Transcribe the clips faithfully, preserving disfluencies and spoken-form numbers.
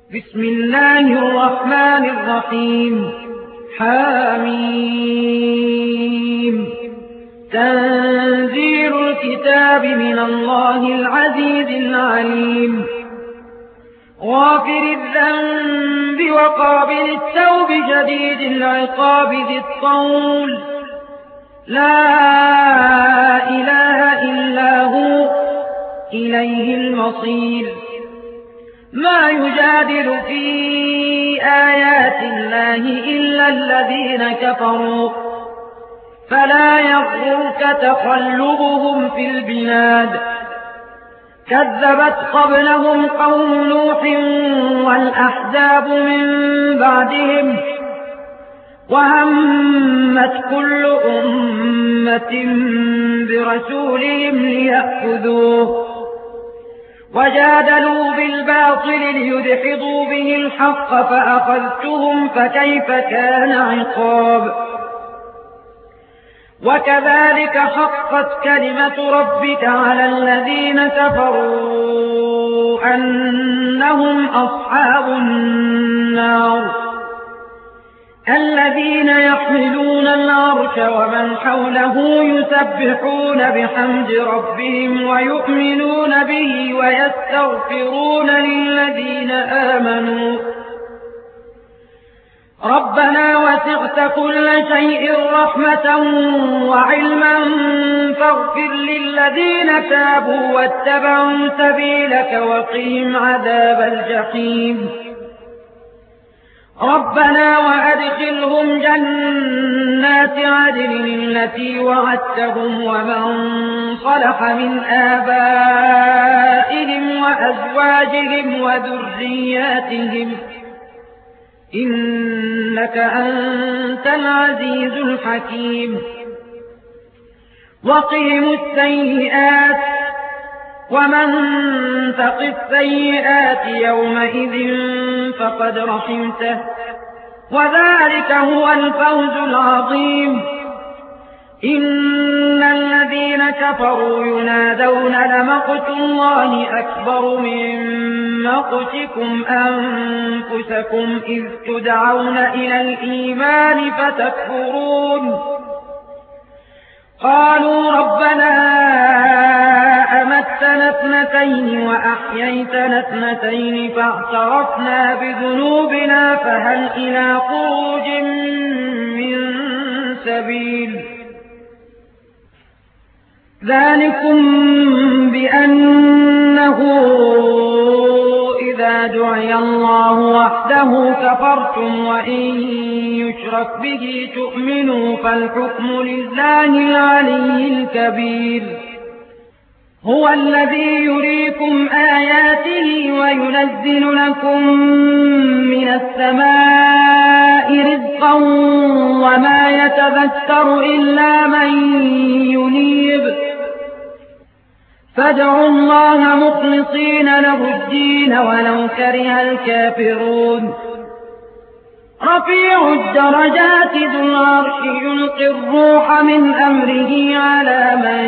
بسم الله الرحمن الرحيم. حاميم. تنزيل الكتاب من الله العزيز العليم. غافر الذنب وقابل التوب شديد العقاب ذي الطول، لا إله إلا هو إليه المصير. ما يجادل في آيات الله إلا الذين كفروا، فلا يغرك تقلبهم في البلاد. كذبت قبلهم قوم نوح والأحزاب من بعدهم، وهمت كل أمة برسولهم ليأخذوه، وجادلوا بالباطل ليدحضوا به الحق فأخذتهم فكيف كان عقاب. وكذلك حقت كلمة ربك على الذين كفروا أنهم أصحاب النار، الذين يحملون العرش ومن حوله يسبحون بحمد ربهم ويؤمنون به ويستغفرون للذين آمنوا ربنا وسعت كل شيء رحمة وعلما فاغفر للذين تابوا واتبعوا سبيلك وقهم عذاب الجحيم. ربنا وأدخلهم جنات عدن التي وعدتهم ومن صلح من آبائهم وأزواجهم وذرياتهم إنك أنت العزيز الحكيم. وقهم السيئات ومن تق السيئات يومئذ فقد رحمته، وذلك هو الفوز العظيم. إن الذين كفروا ينادون لمقت الله أكبر من مقتكم أنفسكم إذ تدعون إلى الإيمان فتكفرون. قالوا ربنا أمتنا اثنتين وأحييتنا اثنتين فاعترفنا بذنوبنا فهل إلى خروج من سبيل. ذلكم بأنه إذا دعي الله وحده كفرتم وإن يشرك به تؤمنوا فالحكم لله العلي الكبير. هو الذي يريكم آياته وينزل لكم من السماء رزقا وما يتذكر إلا من ينيب. فادعوا الله مخلصين له الدين ولو كره الكافرون. رفيع الدرجات ذو العرش يلقي الروح من أمره على من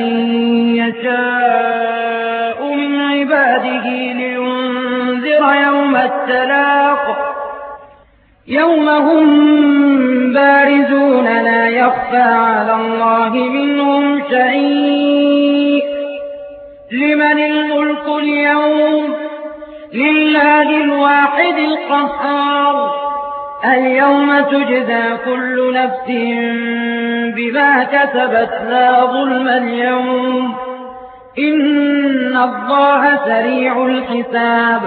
يشاء من عباده لينذر يوم التلاق، يوم هم بارزون لا يخفى على الله منهم شيء. لمن الملك اليوم؟ لله الواحد القهار. اليوم تجزى كل نفس بما كسبت لا ظلم اليوم إن الله سريع الحساب.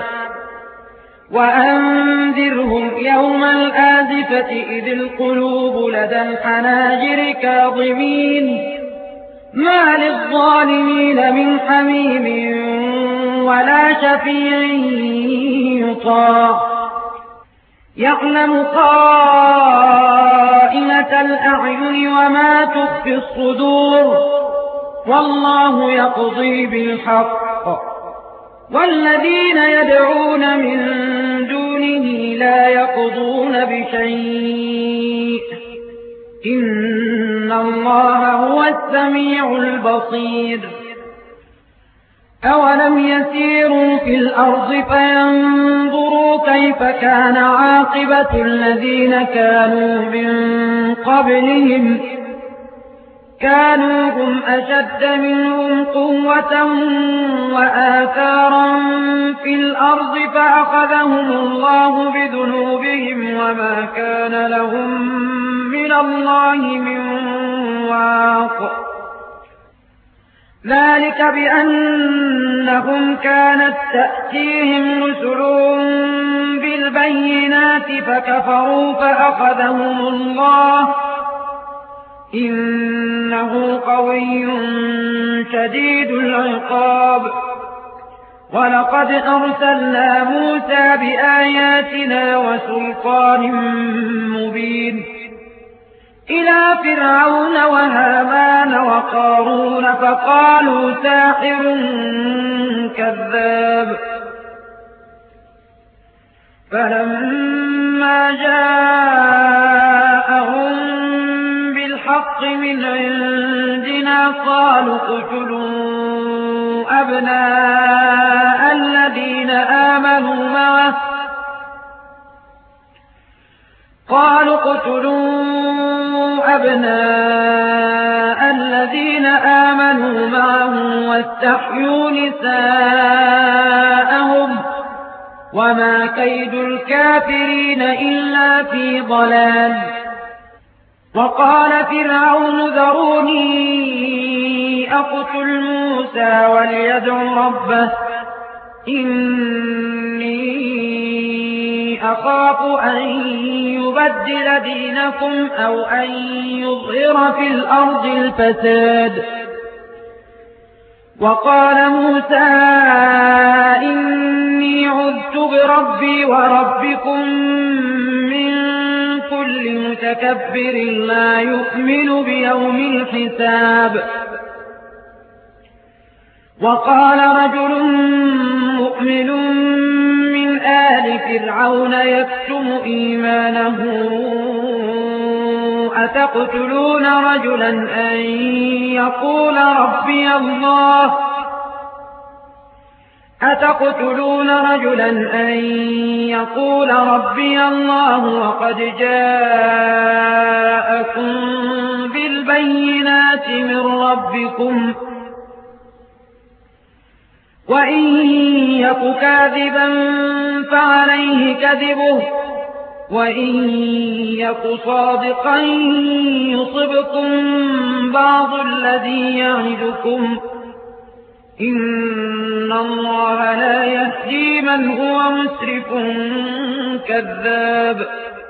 وأنذرهم يوم الآزفة إذ القلوب لدى الحناجر كاظمين ما للظالمين من حميم ولا شفيع يطاع. يعلم خائنة الأعين وما تخفي الصدور والله يقضي بالحق. والذين يدعون من دونه لا يقضون بشيء إن الله هو السميع البصير. أولم يسيروا في الأرض فينظروا كيف كيف كان عاقبة الذين كانوا من قبلهم كانوا هم أشد منهم قوة وآثارا في الأرض فأخذهم الله بذنوبهم وما كان لهم من الله من واق ذلك بأنهم كانت تأتيهم رسلهم بالبينات فكفروا فأخذهم الله إنه قوي شديد العقاب ولقد أرسلنا موسى بآياتنا وسلطان مبين إلى فرعون وهامان وقارون فقالوا ساحر كذاب فلما جاءهم بالحق من عندنا قالوا اقتلوا أبناء الذين آمنوا معه قالوا اقتلوا أبناء الذين آمنوا معه واستحيوا نساءهم وما كيد الكافرين إلا في ضلال وقال فرعون ذروني أقتل موسى وليدع ربه إني أخاف أن يبدل دينكم أو أن يظهر في الأرض الفساد وقال موسى إني عذت بربي وربكم من كل متكبر لا يؤمن بيوم الحساب وقال رجل مؤمن من آل فرعون يكتم إيمانه أتقتلون رجلا أن يقول ربي الله أتقتلون رجلا أن يقول ربي الله وقد جاءكم بالبينات من ربكم وإن يك كاذبا فعليه كذبه وإن يك صادقا يصبكم بعض الذي يعدكم إن الله لا يهدي من هو مسرف كذاب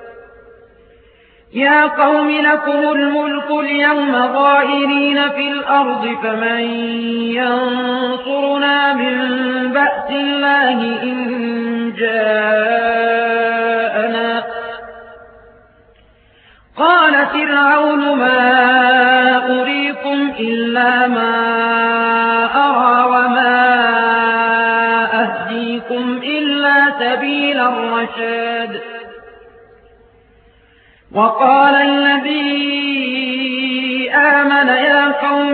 يا قوم لكم الملك اليوم ظاهرين في الأرض فمن ينصرنا من بأس الله إن جاءنا قال فرعون ما أريكم إلا ما أرى وما أهديكم إلا سبيل الرشاد وقال الذي آمن يا قوم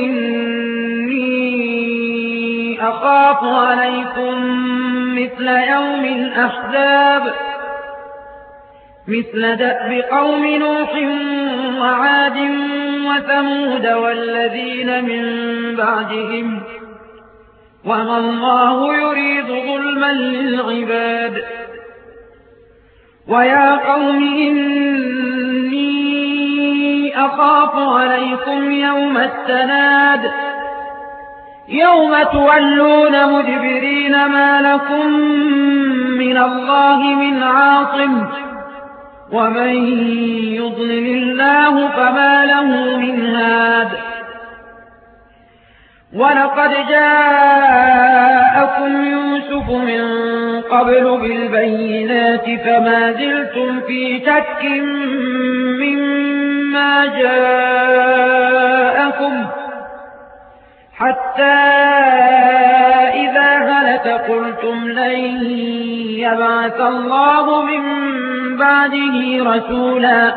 إني أخاف عليكم مثل يوم الأحزاب مثل دأب قوم نوح وعاد وثمود والذين من بعدهم وما الله يريد ظلما للعباد ويا قوم إني أخاف عليكم يوم التناد يوم تولون مدبرين ما لكم من الله من عاصم ومن يضلل الله فما له من هاد ولقد جاءكم يوسف من قبل بالبينات فما زلتم في شك مما جاءكم حتى إذا هلك قلتم لن يبعث الله من بعده رسولا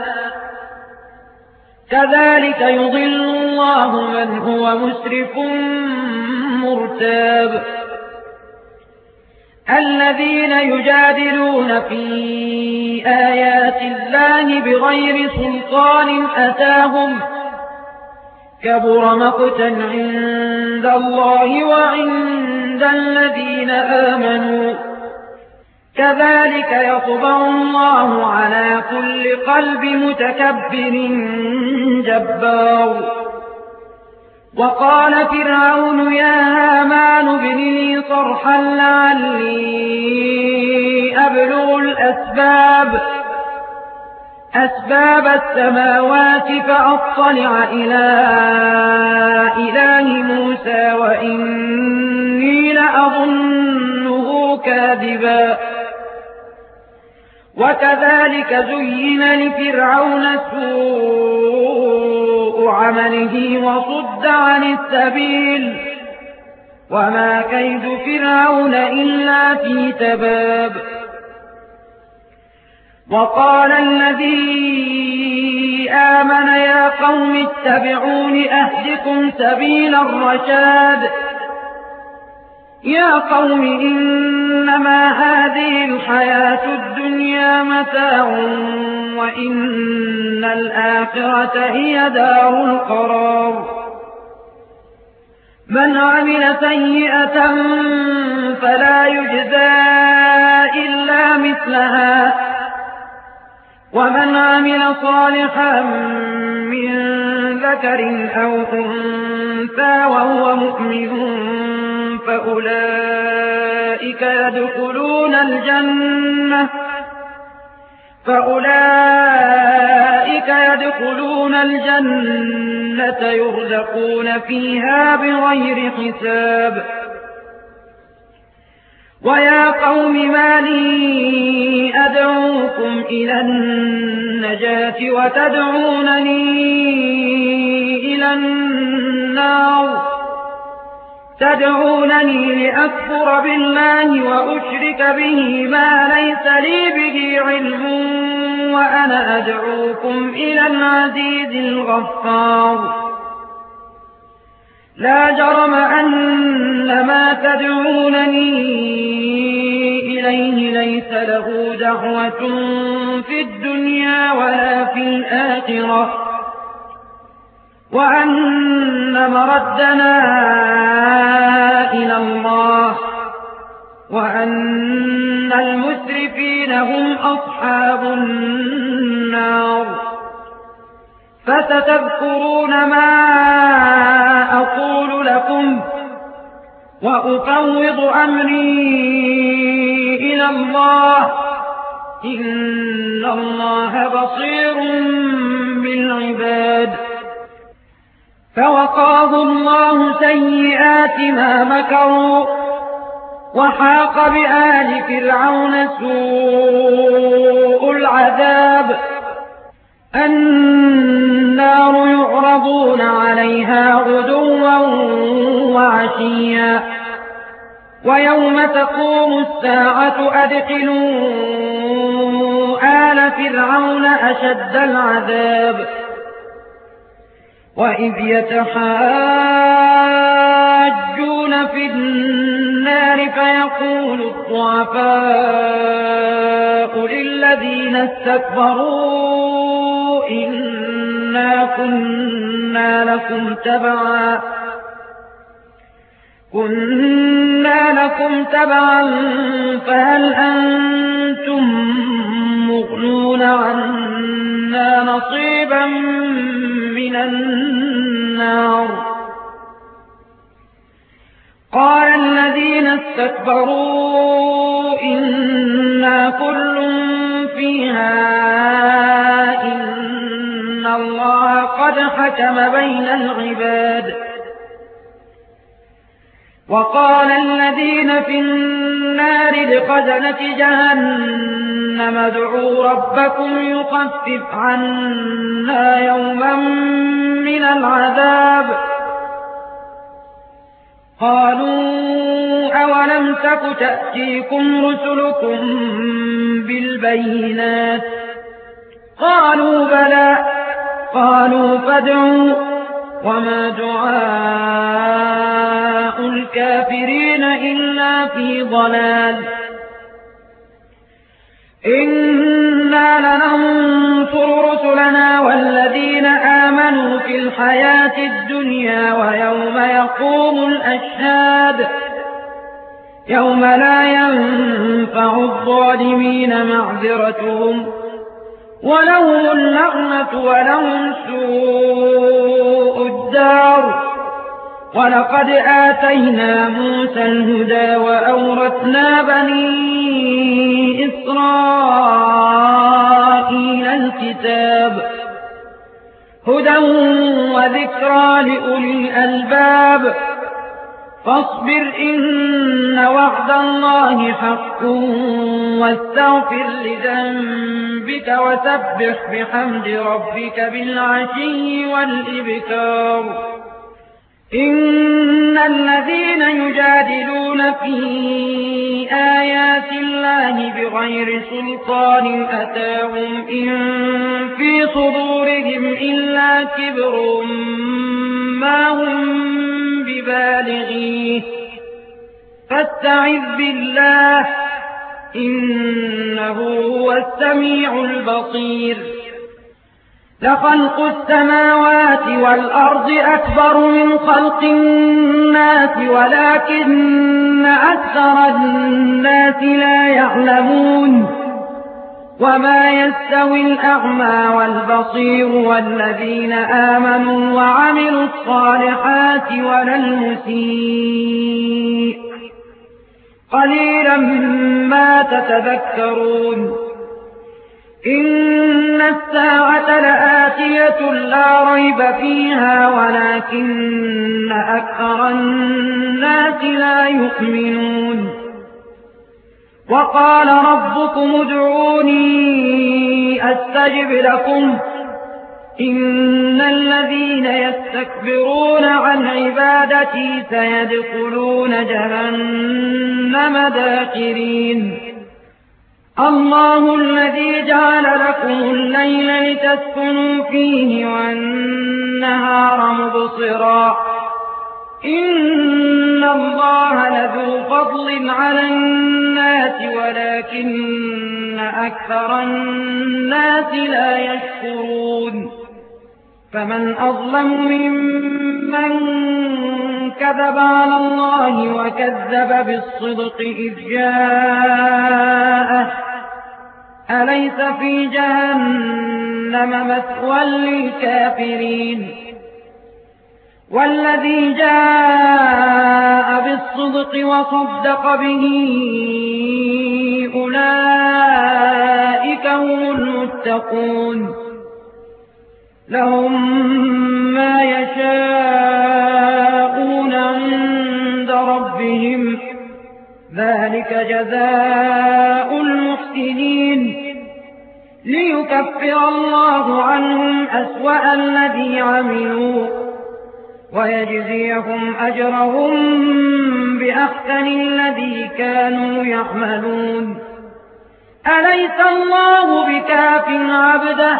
كذلك يضل الله من هو مسرف مرتاب الذين يجادلون في آيات الله بغير سلطان أتاهم كبر مقتا عند الله وعند الذين آمنوا كذلك يطبع الله على كل قلب متكبر جبار. وقال فرعون يا هامان ابن لي صرحا لعلي أبلغ الأسباب أسباب السماوات فأطلع إلى إله موسى وإني لأظنه كاذبا. وكذلك زين لفرعون سوء عمله وصد عن السبيل وما كيد فرعون إلا في تباب. وقال الذي آمن يا قوم اتبعون أهدكم سبيل الرشاد. يا قوم إنما هذه الحياة الدنيا متاع وإن الآخرة هي دار القرار. من عمل سيئة فلا يجزى إلا مثلها ومن عمل صالحا من ذكر أو أنثى وهو مؤمن فأولئك يدخلون الجنة فأولئك يدخلون الجنة يرزقون فيها بغير حساب. ويا قوم ما لي أدعوكم إلى النجاة وتدعونني إلى النار تدعونني لأكفر بالله وأشرك به ما ليس لي به علم وأنا أدعوكم إلى العزيز الغفار. لا جرم أن ما تدعونني إليه ليس له دعوة في الدنيا ولا في الآخرة وأن مردنا إلى الله وأن المسرفين هم أصحاب النار. فستذكرون ما أقول لكم وأفوض أمري إلى الله إن الله بصير بالعباد. فوقاه الله سيئات ما مكروا وحاق بآل فرعون سوء العذاب. النار يعرضون عليها غدوا وعشيا ويوم تقوم الساعة أدخلوا آل فرعون أشد العذاب. وإذ يتحاجون في النار فيقول الضعفاء للذين استكبروا إنا كنا لكم تبعا كنا لكم تبعا فهل أنتم مغنون عنا نصيبا من النار. قال الذين استكبروا إنا كل فيها إن الله قد حكم بين العباد. وقال الذين في النار لخزنة جهنم ادعوا ربكم يخفف عنا يوما من العذاب. قالوا أولم تك تأتيكم رسلكم بالبينات قالوا بلى قالوا فادعوا وما دعاء الكافرين إلا في ضلال إنا لننصر رسلنا والذين آمنوا في الحياة الدنيا ويوم يقوم الأشهاد يوم لا ينفع الظالمين معذرتهم ولهم اللعنة ولهم سوء الدار ولقد آتينا موسى الهدى وأورثنا بني إسرائيل الكتاب هدى وذكرى لأولي الألباب فاصبر إن وعد الله حق واستغفر لذنبك وسبح بحمد ربك بالعشي والإبكار إن الذين يجادلون في آيات الله بغير سلطان أتاهم إن في صدورهم إلا كبر ما هم ببالغيه فاستعذ بالله إنه هو السميع البصير لخلق السماوات والأرض أكبر من خلق الناس ولكن أكثر الناس لا يعلمون وما يستوي الأعمى والبصير والذين آمنوا وعملوا الصالحات ولا المسيء قليلا ما تتذكرون إن الساعة لآتية لا ريب فيها ولكن أكثر الناس لا يؤمنون وقال ربكم ادعوني أستجب لكم إن الذين يستكبرون عن عبادتي سيدخلون جهنم داخرين الله الذي جعل لكم الليل لتسكنوا فيه والنهار مبصرا إن الله لذو فضل على الناس ولكن أكثر الناس لا يشكرون فمن أظلم ممن كذب على الله وكذب بالصدق إذ جاءه أليس في جهنم مثوى للكافرين والذي جاء بالصدق وصدق به أولئك هم المتقون لهم ما يشاءون عند ربهم ذلك جزاء المحسنين ليكفر الله عنهم أسوأ الذي عملوا ويجزيهم أجرهم بأحسن الذي كانوا يعملون أليس الله بكاف عبده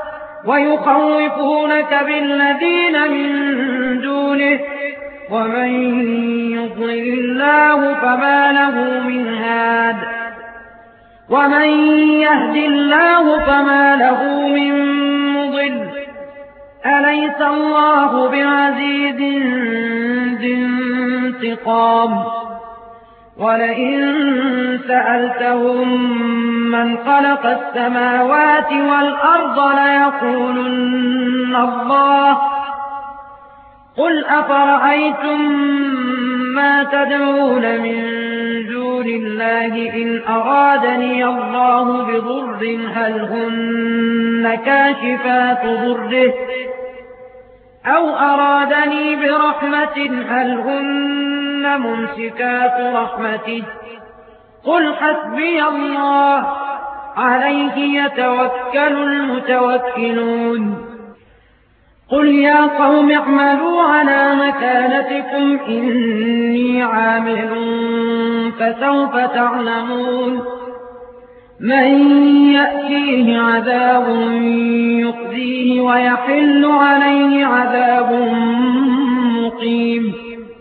ويخوفونك بالذين من دونه ومن يضلل الله فما له من هاد ومن يهد الله فما له من مضل أليس الله بعزيز ذي انتقام ولئن سألتهم من خلق السماوات والأرض ليقولن الله قل أفرأيتم ما تدعون من دون الله إن أرادني الله بضر هل هن كاشفات ضره أو أرادني برحمة هل هن ممسكات رحمته قل حسبي الله عليه يتوكل المتوكلون قل يا قوم اعملوا على مكانتكم إني عامل فسوف تعلمون من يأتيه عذاب يخزيه ويحل عليه عذاب مقيم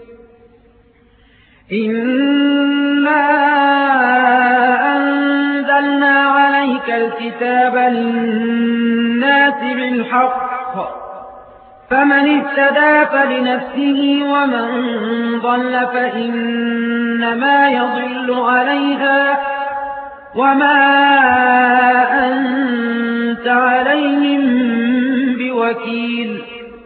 إنا أنزلنا عليك الكتاب للناس بالحق فمن اهتدى فلنفسه ومن ضل فإنما يضل عليها وما أنت عليهم بوكيل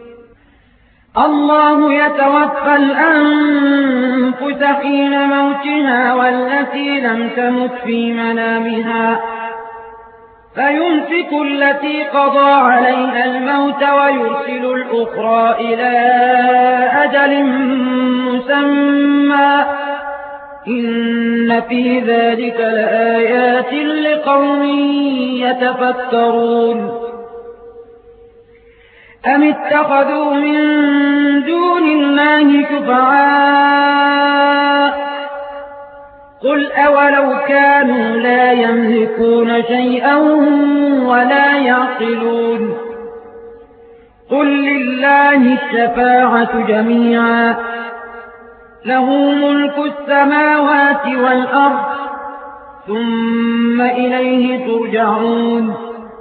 الله يتوفى الأنفس حين موتها والتي لم تمت في منامها فيمسك التي قضى عليها الموت ويرسل الأخرى إلى أجل مسمى إن في ذلك لآيات لقوم يتفكرون أم اتخذوا من دون الله شفعاء قل أولو كانوا لا يملكون شيئا ولا يعقلون قل لله الشفاعة جميعا له ملك السماوات والأرض ثم إليه ترجعون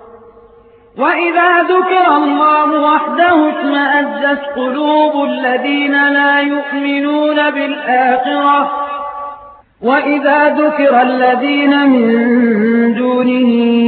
وإذا ذكر الله وحده اشمأزت قلوب الذين لا يؤمنون بالآخرة وإذا ذكر الذين من دونه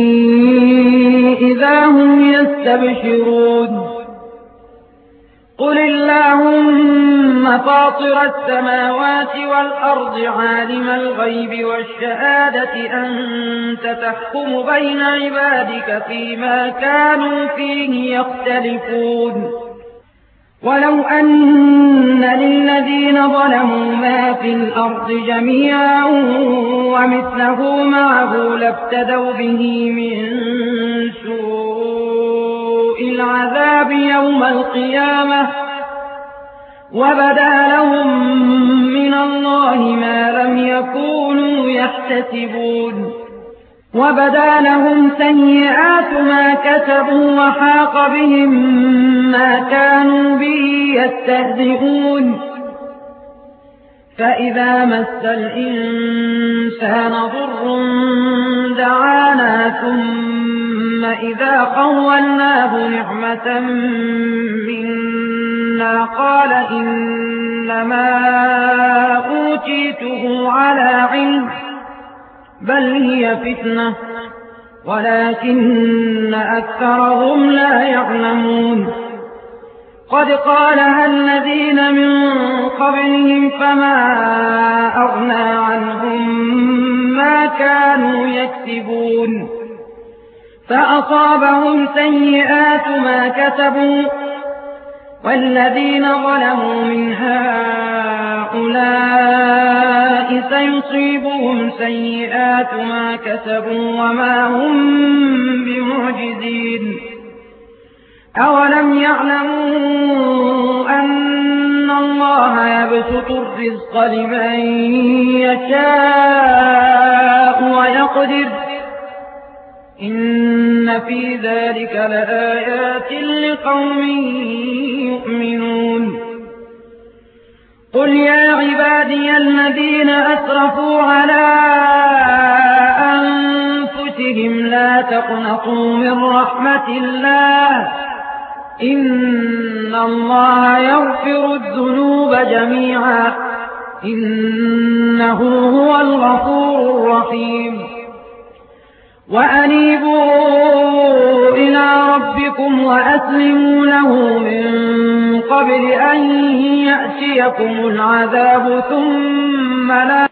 إذا هم يستبشرون قل اللهم فاطر السماوات والأرض عالم الغيب والشهادة أنت تحكم بين عبادك فيما كانوا فيه يختلفون ولو أن للذين ظلموا ما في الأرض جميعا ومثله معه لافتدوا به من سوء العذاب يوم القيامة وبدا لهم من الله ما لم يكونوا يحتسبون وبدا لهم سيئات ما كسبوا وحاق بهم ما كانوا به يستهزئون فإذا مس الإنسان ضر دعانا ثم إذا خولناه نعمة منا قال إنما أوتيته على علم بل هي فتنة ولكن أكثرهم لا يعلمون قد قالها الذين من قبلهم فما أغنى عنهم ما كانوا يكسبون فأصابهم سيئات ما كسبوا والذين ظلموا من هؤلاء سيصيبهم سيئات ما كسبوا وما هم بمعجزين أولم يعلموا أن الله يبسط الرزق لمن يشاء ويقدر إن في ذلك لآيات لقوم يؤمنون قل يا عبادي الذين أسرفوا على أنفسهم لا تقنطوا من رحمة الله إن الله يغفر الذنوب جميعا إنه هو الغفور الرحيم وأنيبوا إلى ربكم وأسلموا له من قبل أن يأتيكم العذاب ثم لا